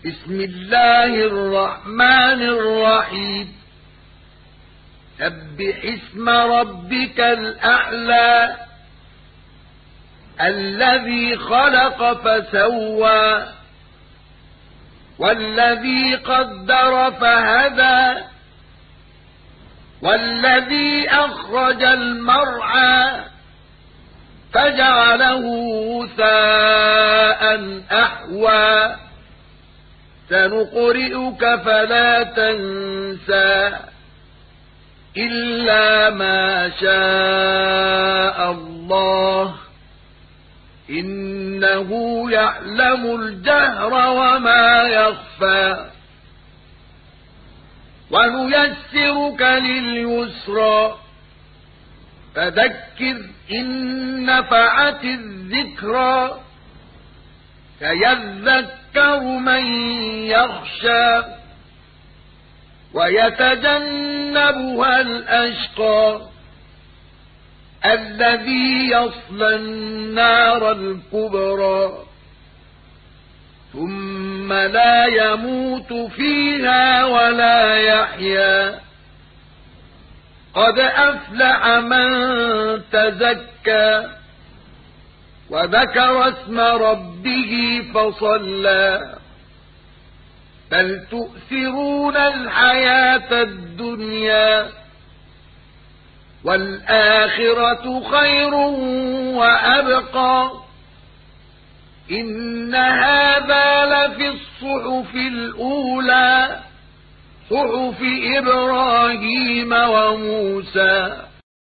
بسم الله الرحمن الرحيم سبح اسم ربك الأعلى الذي خلق فسوى والذي قدر فهدى والذي أخرج المرعى فجعله غثاء أحوى سنقرئك فلا تنسى إلا ما شاء الله إنه يعلم الجهر وما يخفى ونيسرك لليسرى فذكر إن نفعت الذكرى سيذكر من يخشى ويتجنبها الأشقى الذي يصلى النار الكبرى ثم لا يموت فيها ولا يحيا قد أفلح من تزكى وذكر اسم ربه فصلى بل تؤثرون الحياة الدنيا والآخرة خير وأبقى إن هذا لفي الصحف الأولى صحف إبراهيم وموسى